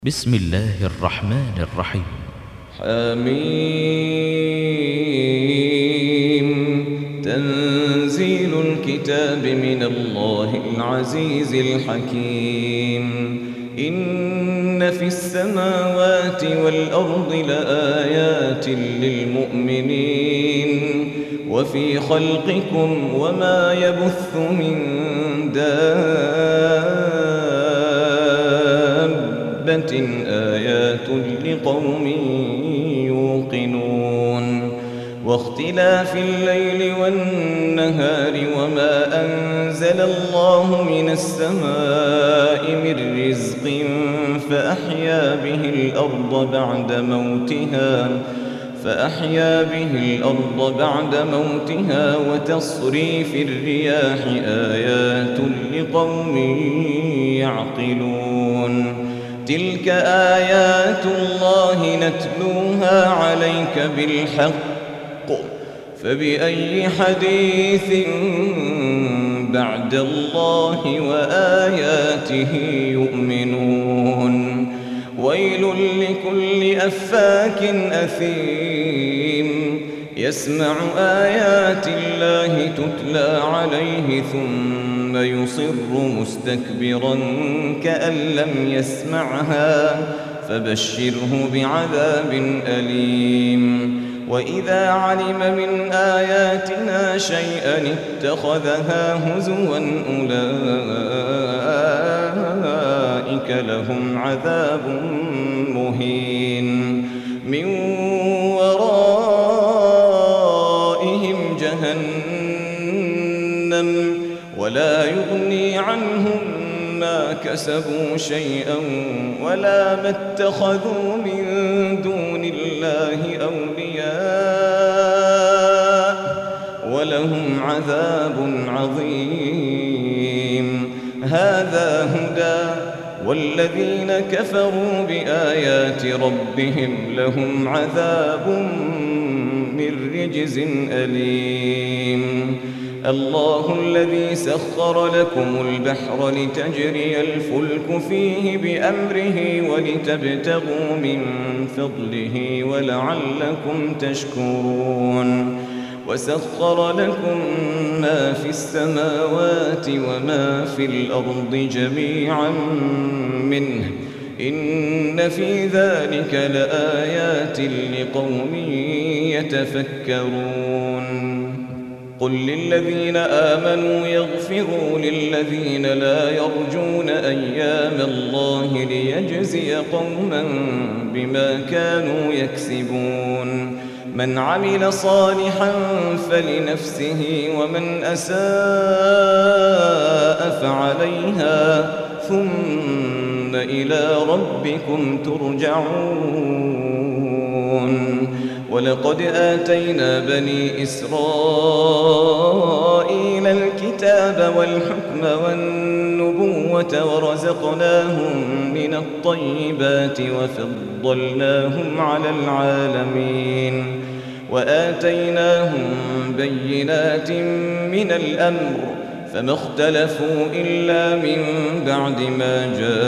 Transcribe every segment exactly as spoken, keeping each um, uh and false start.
بسم الله الرحمن الرحيم. حميم. تنزيل الكتاب من الله العزيز الحكيم. إن في السماوات والأرض لآيات للمؤمنين وفي خلقكم وما يبث من دابة آيات لقوم يوقنون. واختلاف الليل والنهار وما أنزل الله من السماء من رزق فأحيا به الأرض بعد موتها فأحيا به الأرض بعد موتها وتصريف الرياح آيات لقوم يعقلون. تلك آيات الله نتلوها عليك بالحق فبأي حديث بعد الله وآياته يؤمنون. ويل لكل أفاك أثيم يسمع آيات الله تتلى عليه ثم يصر مستكبرا كأن لم يسمعها فبشره بعذاب أليم. وإذا علم من آياتنا شيئا اتخذها هزوا أولئك لهم عذاب مهين. من ورائهم جهنم ولا يغني عنهم ما كسبوا شيئا ولا ما اتخذوا من دون الله أولياء ولهم عذاب عظيم. هذا هدى والذين كفروا بآيات ربهم لهم عذاب من رجز أليم. الله الذي سخر لكم البحر لتجري الفلك فيه بأمره ولتبتغوا من فضله ولعلكم تشكرون. وسخر لكم ما في السماوات وما في الأرض جميعا منه إن في ذلك لآيات لقوم يتفكرون. قل للذين آمنوا يغفروا للذين لا يرجون أيام الله ليجزي قوما بما كانوا يكسبون. من عمل صالحا فلنفسه ومن أساء فعليها ثم إلى ربكم ترجعون. ولقد آتينا بني إسرائيل الكتاب والحكم والنبوة ورزقناهم من الطيبات وفضلناهم على العالمين. وآتيناهم بينات من الأمر فما اختلفوا إلا من بعد ما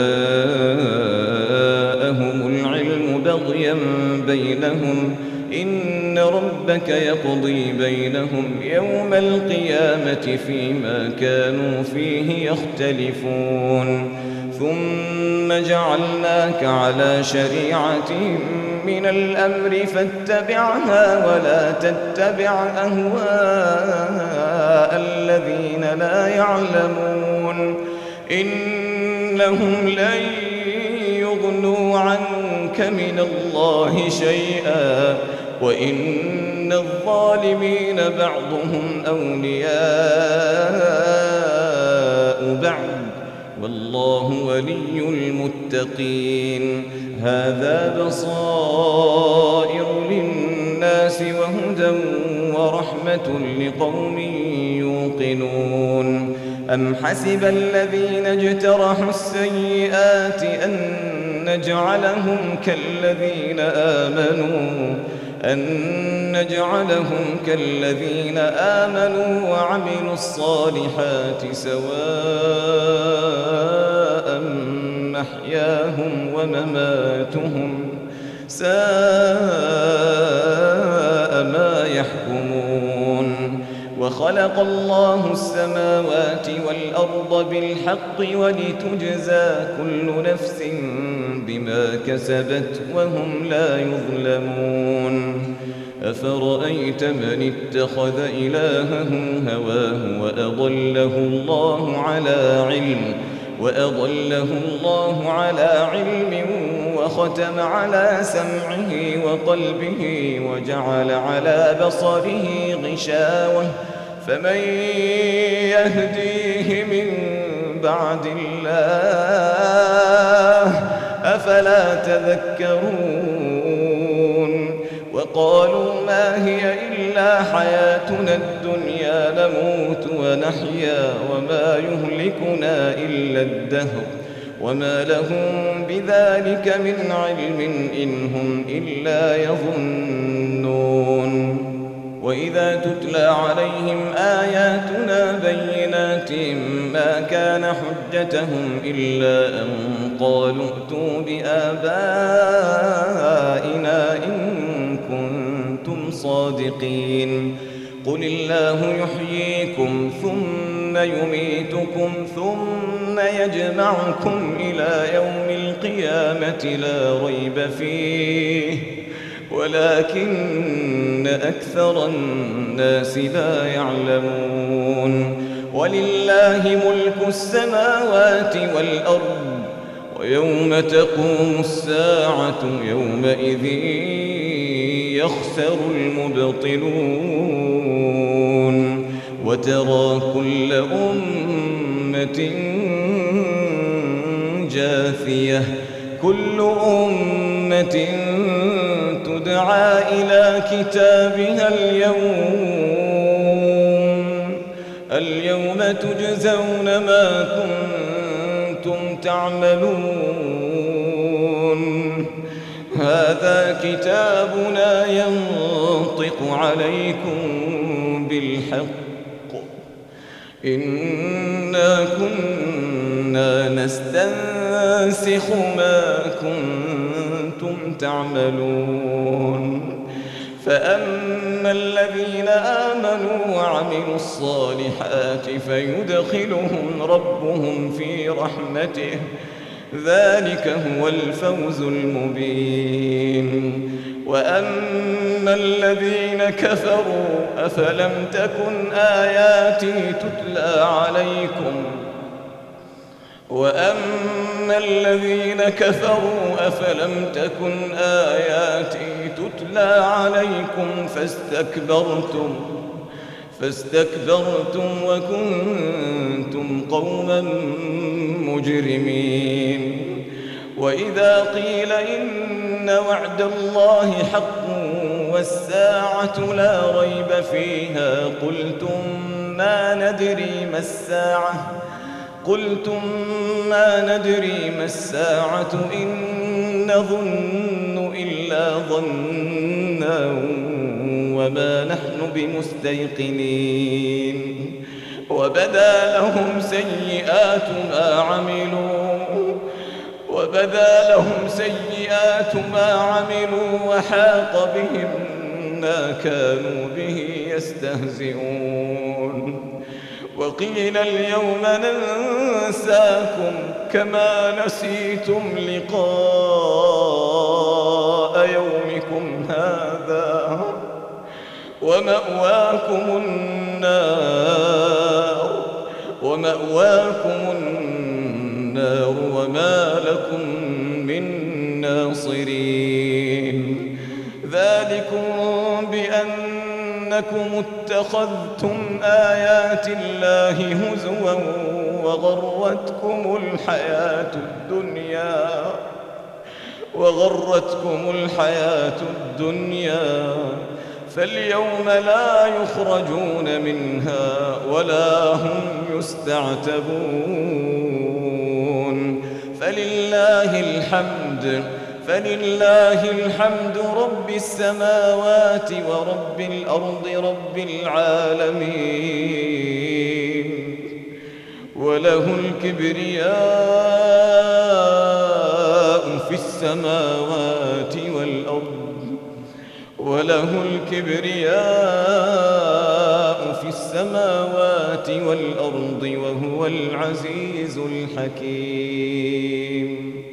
جاءهم العلم بغيا بينهم إن ربك يقضي بينهم يوم القيامة فيما كانوا فيه يختلفون. ثم جعلناك على شريعة من الأمر فاتبعها ولا تتبع أهواء الذين لا يعلمون إنهم لن يغنوا عنك من الله شيئا وإن الظالمين بعضهم أولياء بعض والله ولي المتقين. هذا بصائر للناس وهدى ورحمة لقوم يوقنون. أم حسب الذين اجترحوا السيئات أن نجعلهم كالذين آمنوا أن نجعلهم كالذين آمنوا وعملوا الصالحات سواء محياهم ومماتهم ساء ما يحكمون. وخلق الله السماوات والأرض بالحق ولتجزى كل نفس بما كسبت وهم لا يظلمون. أفرأيت من اتخذ إلهه هواه وأضله الله على علم وأضله الله على علم وختم على سمعه وقلبه وجعل على بصره غشاوة فمن يهديه من بعد الله أفلا تذكرون. وقالوا ما هي إلا حياتنا الدنيا نموت ونحيا وما يهلكنا إلا الدهر وما لهم بذلك من علم إن هم إلا يظنون. وإذا تتلى عليهم آياتنا بينات ما كان حجتهم إلا أن قالوا ائتوا بآبائنا إن كنتم صادقين. قل الله يحييكم ثم يميتكم ثم يجمعكم إلى يوم القيامة لا ريب فيه ولكن أكثر الناس لا يعلمون. ولله ملك السماوات والأرض ويوم تقوم الساعة يومئذ يخسر المبطلون. وترى كل أمة جاثية كل أمة تدعى إلى كتابها اليوم اليوم تجزون ما كنتم تعملون. هذا كتابنا ينطق عليكم بالحق إنا كنا نستنسخ ما كنتم تعملون. فأما الذين آمنوا وعملوا الصالحات فيدخلهم ربهم في رحمته ذلك هو الفوز المبين. وأما الذين كفروا أفلم تكن آياتي تتلى عليكم وأما الذين كفروا أفلم تكن آياتي تتلى عليكم فاستكبرتم فاستكبرتم وكنتم قوما مجرمين. وإذا قيل إن وعد الله حق والساعة لا ريب فيها قلتم ما ندري ما الساعة قلتم ما ندري ما الساعة إن نظن إلا ظنا وما نحن بمستيقنين. وبدا لهم سيئات ما عملوا وبدا لهم سيئات ما عملوا وحاق بهم ما كانوا به يستهزئون. وقيل اليوم ننساكم كما نسيتم لقاء يومكم هذا ومأواكم النار ومأواكم النار وما لكم من ناصرين. ذلكم بأنكم اتخذتم آيات الله هزوا وغرتكم الحياة الدنيا وغرتكم الحياة الدنيا فاليوم لا يخرجون منها ولا هم يستعتبون. فلله الحمد فلله الحمد رب السماوات ورب الأرض رب العالمين وله الكبرياء في السماوات والأرض وله الكبرياء في السماوات والأرض وهو العزيز الحكيم.